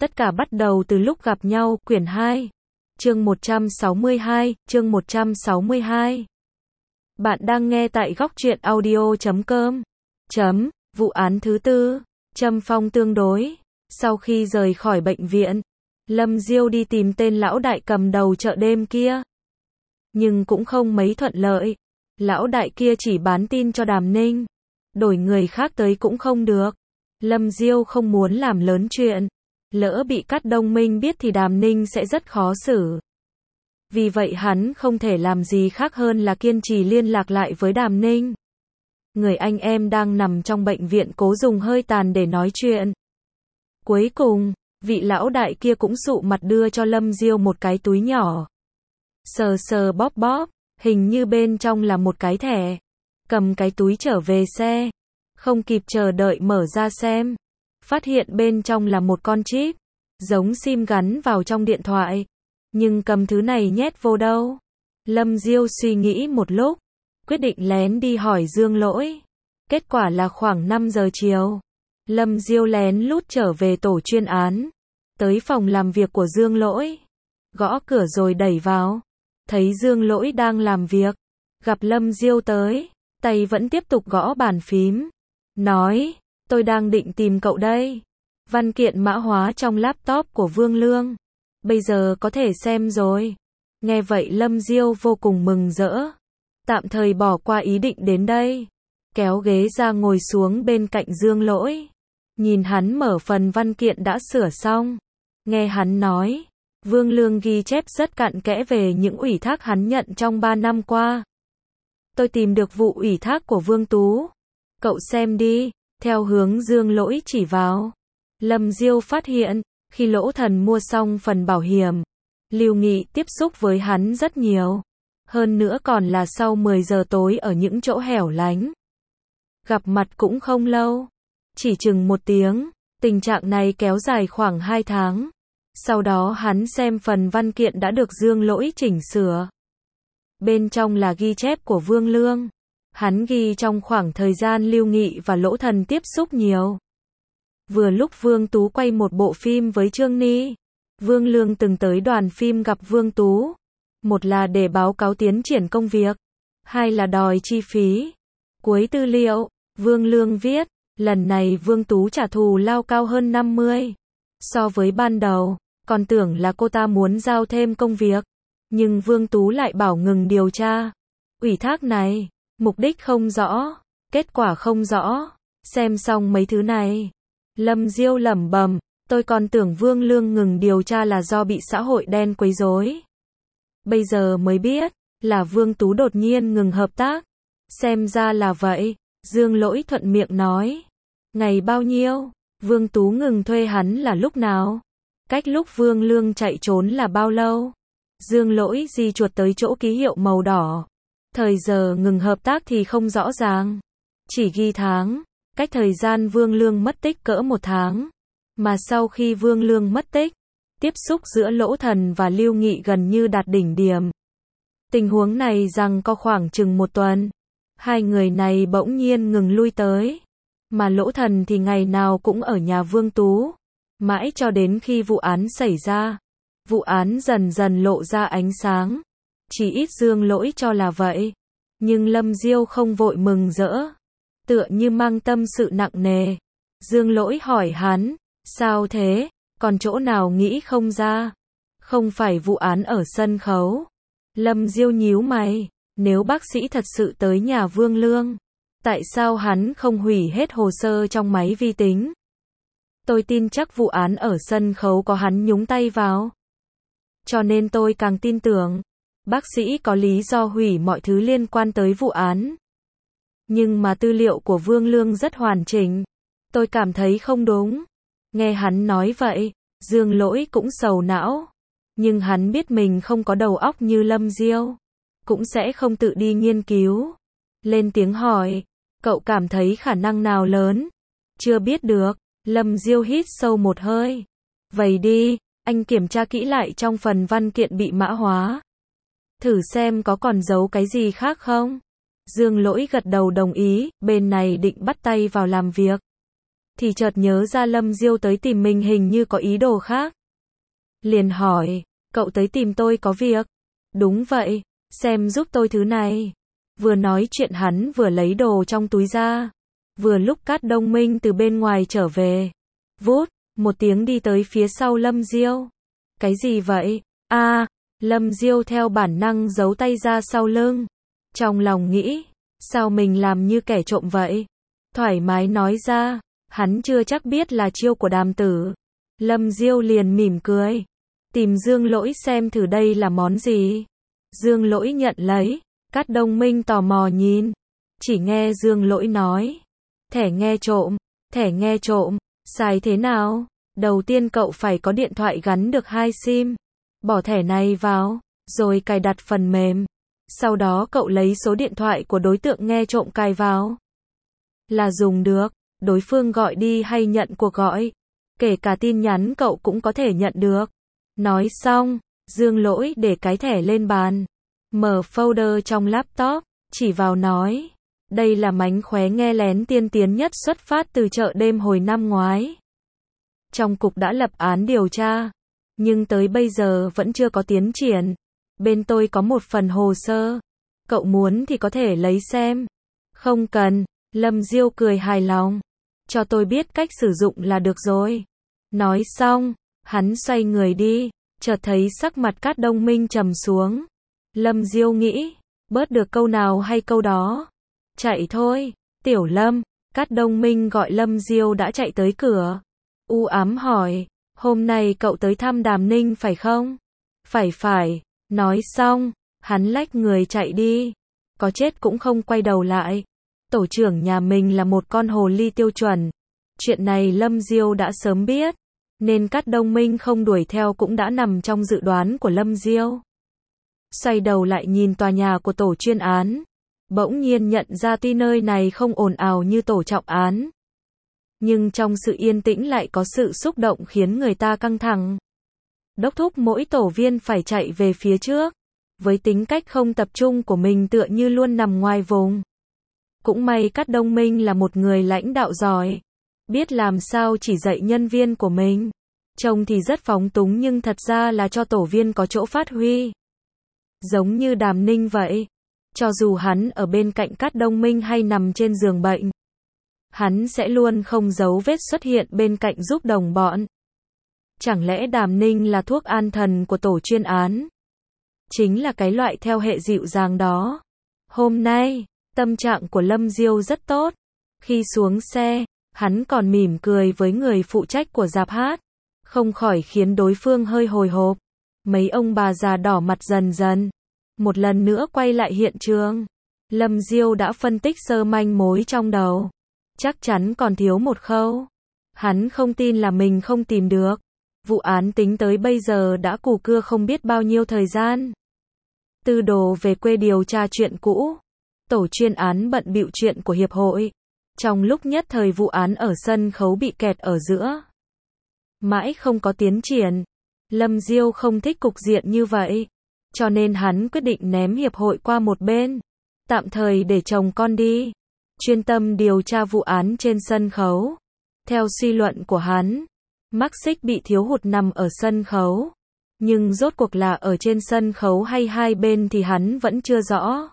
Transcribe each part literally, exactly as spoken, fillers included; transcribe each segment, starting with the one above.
Tất cả bắt đầu từ lúc gặp nhau, quyển hai. Chương một trăm sáu mươi hai, chương một trăm sáu mươi hai. Bạn đang nghe tại góc truyện audio chấm com. Chấm, vụ án thứ tư, Trâm Phong tương đối. Sau khi rời khỏi bệnh viện, Lâm Diêu đi tìm tên lão đại cầm đầu chợ đêm kia. Nhưng cũng không mấy thuận lợi. Lão đại kia chỉ bán tin cho Đàm Ninh. Đổi người khác tới cũng không được. Lâm Diêu không muốn làm lớn chuyện. Lỡ bị Cát Đông Minh biết thì Đàm Ninh sẽ rất khó xử. Vì vậy hắn không thể làm gì khác hơn là kiên trì liên lạc lại với Đàm Ninh. Người anh em đang nằm trong bệnh viện cố dùng hơi tàn để nói chuyện. Cuối cùng, vị lão đại kia cũng sụ mặt đưa cho Lâm Diêu một cái túi nhỏ. Sờ sờ bóp bóp, hình như bên trong là một cái thẻ. Cầm cái túi trở về xe. Không kịp chờ đợi mở ra xem. Phát hiện bên trong là một con chip. Giống sim gắn vào trong điện thoại. Nhưng cầm thứ này nhét vô đâu. Lâm Diêu suy nghĩ một lúc. Quyết định lén đi hỏi Dương Lỗi. Kết quả là khoảng năm giờ chiều. Lâm Diêu lén lút trở về tổ chuyên án. Tới phòng làm việc của Dương Lỗi. Gõ cửa rồi đẩy vào. Thấy Dương Lỗi đang làm việc. Gặp Lâm Diêu tới. Tay vẫn tiếp tục gõ bàn phím. Nói, tôi đang định tìm cậu đây. Văn kiện mã hóa trong laptop của Vương Lương. Bây giờ có thể xem rồi. Nghe vậy Lâm Diêu vô cùng mừng rỡ. Tạm thời bỏ qua ý định đến đây. Kéo ghế ra ngồi xuống bên cạnh Dương Lỗi. Nhìn hắn mở phần văn kiện đã sửa xong. Nghe hắn nói. Vương Lương ghi chép rất cặn kẽ về những ủy thác hắn nhận trong ba năm qua. Tôi tìm được vụ ủy thác của Vương Tú. Cậu xem đi. Theo hướng Dương Lỗi chỉ vào. Lâm Diêu phát hiện. Khi Lỗ Thần mua xong phần bảo hiểm. Lưu Nghị tiếp xúc với hắn rất nhiều. Hơn nữa còn là sau mười giờ tối ở những chỗ hẻo lánh. Gặp mặt cũng không lâu. Chỉ chừng một tiếng. Tình trạng này kéo dài khoảng hai tháng. Sau đó hắn xem phần văn kiện đã được Dương Lỗi chỉnh sửa. Bên trong là ghi chép của Vương Lương. Hắn ghi trong khoảng thời gian Lưu Nghị và Lỗ Thần tiếp xúc nhiều. Vừa lúc Vương Tú quay một bộ phim với Trương Ni. Vương Lương từng tới đoàn phim gặp Vương Tú. Một là để báo cáo tiến triển công việc. Hai là đòi chi phí. Cuối tư liệu, Vương Lương viết, lần này Vương Tú trả thù lao cao hơn năm mươi. So với ban đầu, còn tưởng là cô ta muốn giao thêm công việc. Nhưng Vương Tú lại bảo ngừng điều tra. Ủy thác này, mục đích không rõ, kết quả không rõ. Xem xong mấy thứ này. Lâm Diêu lẩm bẩm, tôi còn tưởng Vương Lương ngừng điều tra là do bị xã hội đen quấy rối. Bây giờ mới biết, là Vương Tú đột nhiên ngừng hợp tác. Xem ra là vậy, Dương Lỗi thuận miệng nói. Ngày bao nhiêu, Vương Tú ngừng thuê hắn là lúc nào? Cách lúc Vương Lương chạy trốn là bao lâu? Dương Lỗi di chuột tới chỗ ký hiệu màu đỏ. Thời giờ ngừng hợp tác thì không rõ ràng. Chỉ ghi tháng. Cách thời gian Vương Lương mất tích cỡ một tháng. Mà sau khi Vương Lương mất tích, tiếp xúc giữa Lỗ Thần và Lưu Nghị gần như đạt đỉnh điểm. Tình huống này rằng có khoảng chừng một tuần. Hai người này bỗng nhiên ngừng lui tới. Mà Lỗ Thần thì ngày nào cũng ở nhà Vương Tú. Mãi cho đến khi vụ án xảy ra. Vụ án dần dần lộ ra ánh sáng. Chỉ ít Dương Lỗi cho là vậy. Nhưng Lâm Diêu không vội mừng rỡ. Tựa như mang tâm sự nặng nề. Dương Lỗi hỏi hắn, sao thế, còn chỗ nào nghĩ không ra? Không phải vụ án ở sân khấu. Lâm Diêu nhíu mày, nếu bác sĩ thật sự tới nhà Vương Lương, tại sao hắn không hủy hết hồ sơ trong máy vi tính? Tôi tin chắc vụ án ở sân khấu có hắn nhúng tay vào. Cho nên tôi càng tin tưởng, bác sĩ có lý do hủy mọi thứ liên quan tới vụ án. Nhưng mà tư liệu của Vương Lương rất hoàn chỉnh. Tôi cảm thấy không đúng. Nghe hắn nói vậy, Dương Lỗi cũng sầu não. Nhưng hắn biết mình không có đầu óc như Lâm Diêu. Cũng sẽ không tự đi nghiên cứu. Lên tiếng hỏi, cậu cảm thấy khả năng nào lớn? Chưa biết được. Lâm Diêu hít sâu một hơi. Vậy đi, anh kiểm tra kỹ lại trong phần văn kiện bị mã hóa. Thử xem có còn giấu cái gì khác không? Dương Lỗi gật đầu đồng ý, bên này định bắt tay vào làm việc. thì chợt nhớ ra Lâm Diêu tới tìm mình hình như có ý đồ khác. Liền hỏi, cậu tới tìm tôi có việc? Đúng vậy, xem giúp tôi thứ này. Vừa nói chuyện hắn vừa lấy đồ trong túi ra. Vừa lúc Cát Đông Minh từ bên ngoài trở về. Vút, một tiếng đi tới phía sau Lâm Diêu. Cái gì vậy? A, à, Lâm Diêu theo bản năng giấu tay ra sau lưng. Trong lòng nghĩ, sao mình làm như kẻ trộm vậy? Thoải mái nói ra, hắn chưa chắc biết là chiêu của Đàm Tử. Lâm Diêu liền mỉm cười. Tìm Dương Lỗi xem thử đây là món gì. Dương Lỗi nhận lấy. Cát Đông Minh tò mò nhìn. Chỉ nghe Dương Lỗi nói. Thẻ nghe trộm, thẻ nghe trộm, xài thế nào? Đầu tiên cậu phải có điện thoại gắn được hai sim. Bỏ thẻ này vào, rồi cài đặt phần mềm. Sau đó cậu lấy số điện thoại của đối tượng nghe trộm cài vào. Là dùng được, đối phương gọi đi hay nhận cuộc gọi. Kể cả tin nhắn cậu cũng có thể nhận được. Nói xong, Dương Lỗi để cái thẻ lên bàn. Mở folder trong laptop, chỉ vào nói. Đây là mánh khóe nghe lén tiên tiến nhất xuất phát từ chợ đêm hồi năm ngoái. Trong cục đã lập án điều tra, nhưng tới bây giờ vẫn chưa có tiến triển. Bên tôi có một phần hồ sơ. Cậu muốn thì có thể lấy xem. Không cần, Lâm Diêu cười hài lòng. Cho tôi biết cách sử dụng là được rồi. Nói xong, hắn xoay người đi, chợt thấy sắc mặt Cát Đông Minh trầm xuống. Lâm Diêu nghĩ, bớt được câu nào hay câu đó. Chạy thôi, Tiểu Lâm. Cát Đông Minh gọi Lâm Diêu đã chạy tới cửa. U ám hỏi, hôm nay cậu tới thăm Đàm Ninh phải không? Phải phải, nói xong, hắn lách người chạy đi. Có chết cũng không quay đầu lại. Tổ trưởng nhà mình là một con hồ ly tiêu chuẩn. Chuyện này Lâm Diêu đã sớm biết, nên Cát Đông Minh không đuổi theo cũng đã nằm trong dự đoán của Lâm Diêu. Xoay đầu lại nhìn tòa nhà của tổ chuyên án. Bỗng nhiên nhận ra tuy nơi này không ồn ào như tổ trọng án, nhưng trong sự yên tĩnh lại có sự xúc động khiến người ta căng thẳng. Đốc thúc mỗi tổ viên phải chạy về phía trước. Với tính cách không tập trung của mình tựa như luôn nằm ngoài vùng. Cũng may Cát Đông Minh là một người lãnh đạo giỏi. Biết làm sao chỉ dạy nhân viên của mình. Trông thì rất phóng túng nhưng thật ra là cho tổ viên có chỗ phát huy. Giống như Đàm Ninh vậy. Cho dù hắn ở bên cạnh Cát Đông Minh hay nằm trên giường bệnh, hắn sẽ luôn không giấu vết xuất hiện bên cạnh giúp đồng bọn. Chẳng lẽ Đàm Ninh là thuốc an thần của tổ chuyên án? Chính là cái loại theo hệ dịu dàng đó. Hôm nay, tâm trạng của Lâm Diêu rất tốt. Khi xuống xe, hắn còn mỉm cười với người phụ trách của rạp hát. Không khỏi khiến đối phương hơi hồi hộp. Mấy ông bà già đỏ mặt dần dần. Một lần nữa quay lại hiện trường. Lâm Diêu đã phân tích sơ manh mối trong đầu. Chắc chắn còn thiếu một khâu. Hắn không tin là mình không tìm được. Vụ án tính tới bây giờ đã cù cưa không biết bao nhiêu thời gian. Tư đồ về quê điều tra chuyện cũ. Tổ chuyên án bận bịu chuyện của hiệp hội. Trong lúc nhất thời vụ án ở sân khấu bị kẹt ở giữa. Mãi không có tiến triển. Lâm Diêu không thích cục diện như vậy. Cho nên hắn quyết định ném hiệp hội qua một bên. Tạm thời để chồng con đi. Chuyên tâm điều tra vụ án trên sân khấu. Theo suy luận của hắn, mắc xích bị thiếu hụt nằm ở sân khấu. Nhưng rốt cuộc là ở trên sân khấu hay hai bên thì hắn vẫn chưa rõ.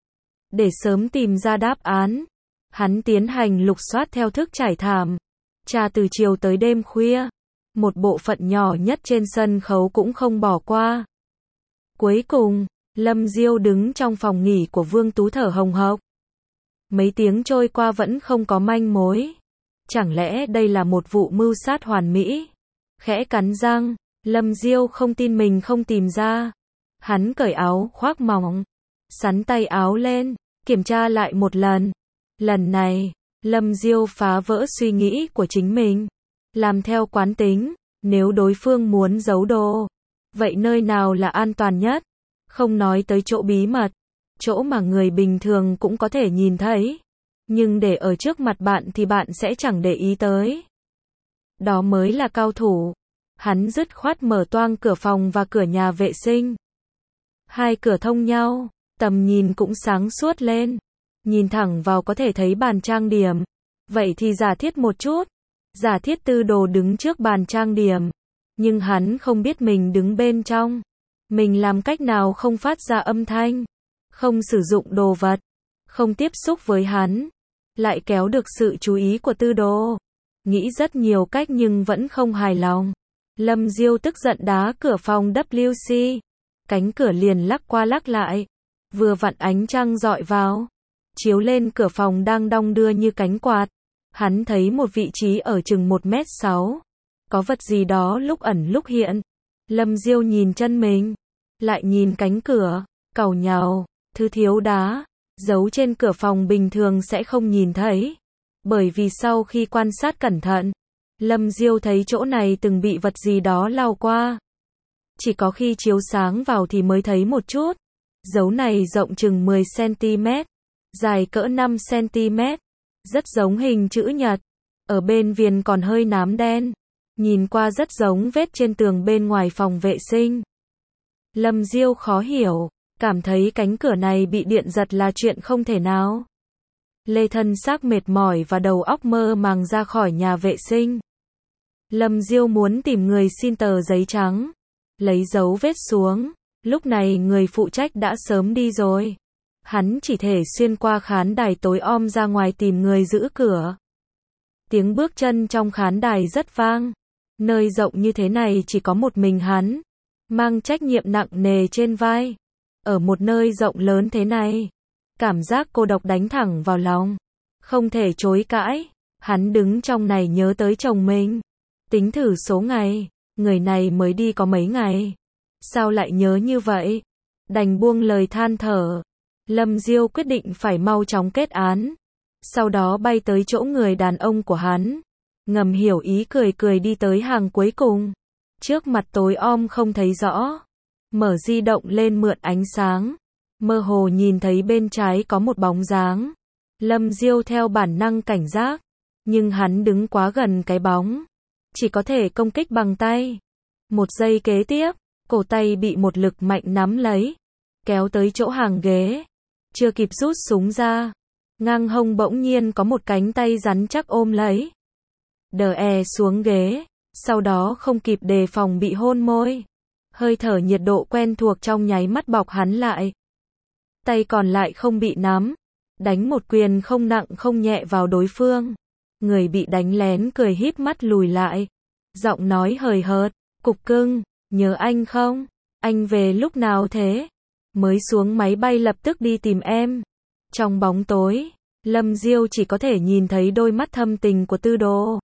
Để sớm tìm ra đáp án, hắn tiến hành lục soát theo thức trải thảm. Tra từ chiều tới đêm khuya. Một bộ phận nhỏ nhất trên sân khấu cũng không bỏ qua. Cuối cùng, Lâm Diêu đứng trong phòng nghỉ của Vương Tú thở hồng hộc. Mấy tiếng trôi qua vẫn không có manh mối. Chẳng lẽ đây là một vụ mưu sát hoàn mỹ? Khẽ cắn răng, Lâm Diêu không tin mình không tìm ra. Hắn cởi áo khoác mỏng, xắn tay áo lên, kiểm tra lại một lần. Lần này, Lâm Diêu phá vỡ suy nghĩ của chính mình. Làm theo quán tính, nếu đối phương muốn giấu đồ, vậy nơi nào là an toàn nhất? Không nói tới chỗ bí mật, chỗ mà người bình thường cũng có thể nhìn thấy. Nhưng để ở trước mặt bạn thì bạn sẽ chẳng để ý tới. Đó mới là cao thủ. Hắn dứt khoát mở toang cửa phòng và cửa nhà vệ sinh. Hai cửa thông nhau, tầm nhìn cũng sáng suốt lên. Nhìn thẳng vào có thể thấy bàn trang điểm. Vậy thì giả thiết một chút. Giả thiết Tư Đồ đứng trước bàn trang điểm, nhưng hắn không biết mình đứng bên trong. Mình làm cách nào không phát ra âm thanh, không sử dụng đồ vật, không tiếp xúc với hắn, lại kéo được sự chú ý của Tư Đồ. Nghĩ rất nhiều cách nhưng vẫn không hài lòng. Lâm Diêu tức giận đá cửa phòng W C. Cánh cửa liền lắc qua lắc lại. Vừa vặn ánh trăng dọi vào, chiếu lên cửa phòng đang đong đưa như cánh quạt. Hắn thấy một vị trí ở chừng một mét sáu. Có vật gì đó lúc ẩn lúc hiện. Lâm Diêu nhìn chân mình, lại nhìn cánh cửa, càu nhàu, thứ thiếu đá, giấu trên cửa phòng bình thường sẽ không nhìn thấy. Bởi vì sau khi quan sát cẩn thận, Lâm Diêu thấy chỗ này từng bị vật gì đó lau qua. Chỉ có khi chiếu sáng vào thì mới thấy một chút. Dấu này rộng chừng mười xăng-ti-mét, dài cỡ năm xăng-ti-mét, rất giống hình chữ nhật. Ở bên viền còn hơi nám đen, nhìn qua rất giống vết trên tường bên ngoài phòng vệ sinh. Lâm Diêu khó hiểu, cảm thấy cánh cửa này bị điện giật là chuyện không thể nào. Lê thân xác mệt mỏi và đầu óc mơ màng ra khỏi nhà vệ sinh. Lâm Diêu muốn tìm người xin tờ giấy trắng, lấy dấu vết xuống. Lúc này người phụ trách đã sớm đi rồi. Hắn chỉ thể xuyên qua khán đài tối om ra ngoài tìm người giữ cửa. Tiếng bước chân trong khán đài rất vang. Nơi rộng như thế này chỉ có một mình hắn, mang trách nhiệm nặng nề trên vai. Ở một nơi rộng lớn thế này, cảm giác cô độc đánh thẳng vào lòng. Không thể chối cãi. Hắn đứng trong này nhớ tới chồng mình. Tính thử số ngày, người này mới đi có mấy ngày. Sao lại nhớ như vậy? Đành buông lời than thở. Lâm Diêu quyết định phải mau chóng kết án. Sau đó bay tới chỗ người đàn ông của hắn. Ngầm hiểu ý cười cười đi tới hàng cuối cùng. Trước mặt tối om không thấy rõ. Mở di động lên mượn ánh sáng. Mơ hồ nhìn thấy bên trái có một bóng dáng. Lâm Diêu theo bản năng cảnh giác. Nhưng hắn đứng quá gần cái bóng. Chỉ có thể công kích bằng tay. Một giây kế tiếp, cổ tay bị một lực mạnh nắm lấy. Kéo tới chỗ hàng ghế. Chưa kịp rút súng ra. Ngang hông bỗng nhiên có một cánh tay rắn chắc ôm lấy. Đờ e xuống ghế. Sau đó không kịp đề phòng bị hôn môi. Hơi thở nhiệt độ quen thuộc trong nháy mắt bọc hắn lại. Tay còn lại không bị nắm. Đánh một quyền không nặng không nhẹ vào đối phương. Người bị đánh lén cười híp mắt lùi lại. Giọng nói hời hợt. Cục cưng, nhớ anh không? Anh về lúc nào thế? Mới xuống máy bay lập tức đi tìm em. Trong bóng tối, Lâm Diêu chỉ có thể nhìn thấy đôi mắt thâm tình của Tư Đồ.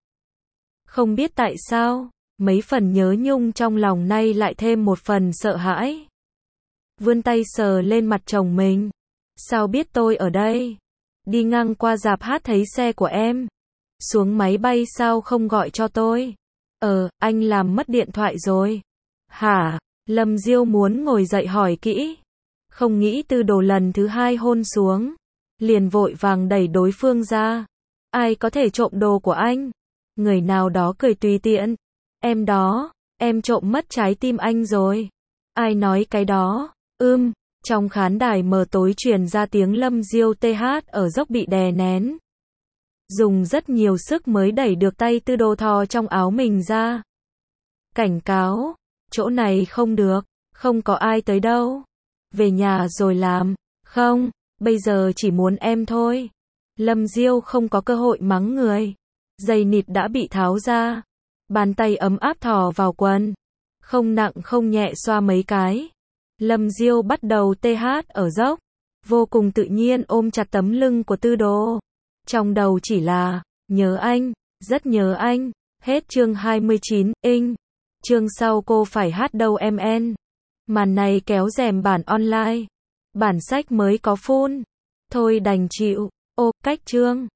Không biết tại sao, mấy phần nhớ nhung trong lòng nay lại thêm một phần sợ hãi. Vươn tay sờ lên mặt chồng mình. Sao biết tôi ở đây? Đi ngang qua rạp hát thấy xe của em. Xuống máy bay sao không gọi cho tôi? Ờ, anh làm mất điện thoại rồi. Hả? Lâm Diêu muốn ngồi dậy hỏi kỹ. Không nghĩ Tư Đồ lần thứ hai hôn xuống. Liền vội vàng đẩy đối phương ra. Ai có thể trộm đồ của anh? Người nào đó cười tùy tiện. Em đó, em trộm mất trái tim anh rồi. Ai nói cái đó? Ưm, trong khán đài mờ tối truyền ra tiếng Lâm Diêu tê hát ở dốc bị đè nén. Dùng rất nhiều sức mới đẩy được tay Tư Đồ thò trong áo mình ra. Cảnh cáo, chỗ này không được, không có ai tới đâu. Về nhà rồi làm. Không, bây giờ chỉ muốn em thôi. Lâm Diêu không có cơ hội mắng người. Giày nịt đã bị tháo ra. Bàn tay ấm áp thò vào quần. Không nặng không nhẹ xoa mấy cái. Lâm Diêu bắt đầu tê hát ở dốc. Vô cùng tự nhiên ôm chặt tấm lưng của Tư Đồ. Trong đầu chỉ là, nhớ anh, rất nhớ anh. Hết chương hai mươi chín, inh. Chương sau cô phải hát đâu em en. Màn này kéo rèm bản online. Bản sách mới có full. Thôi đành chịu. Ô, cách chương.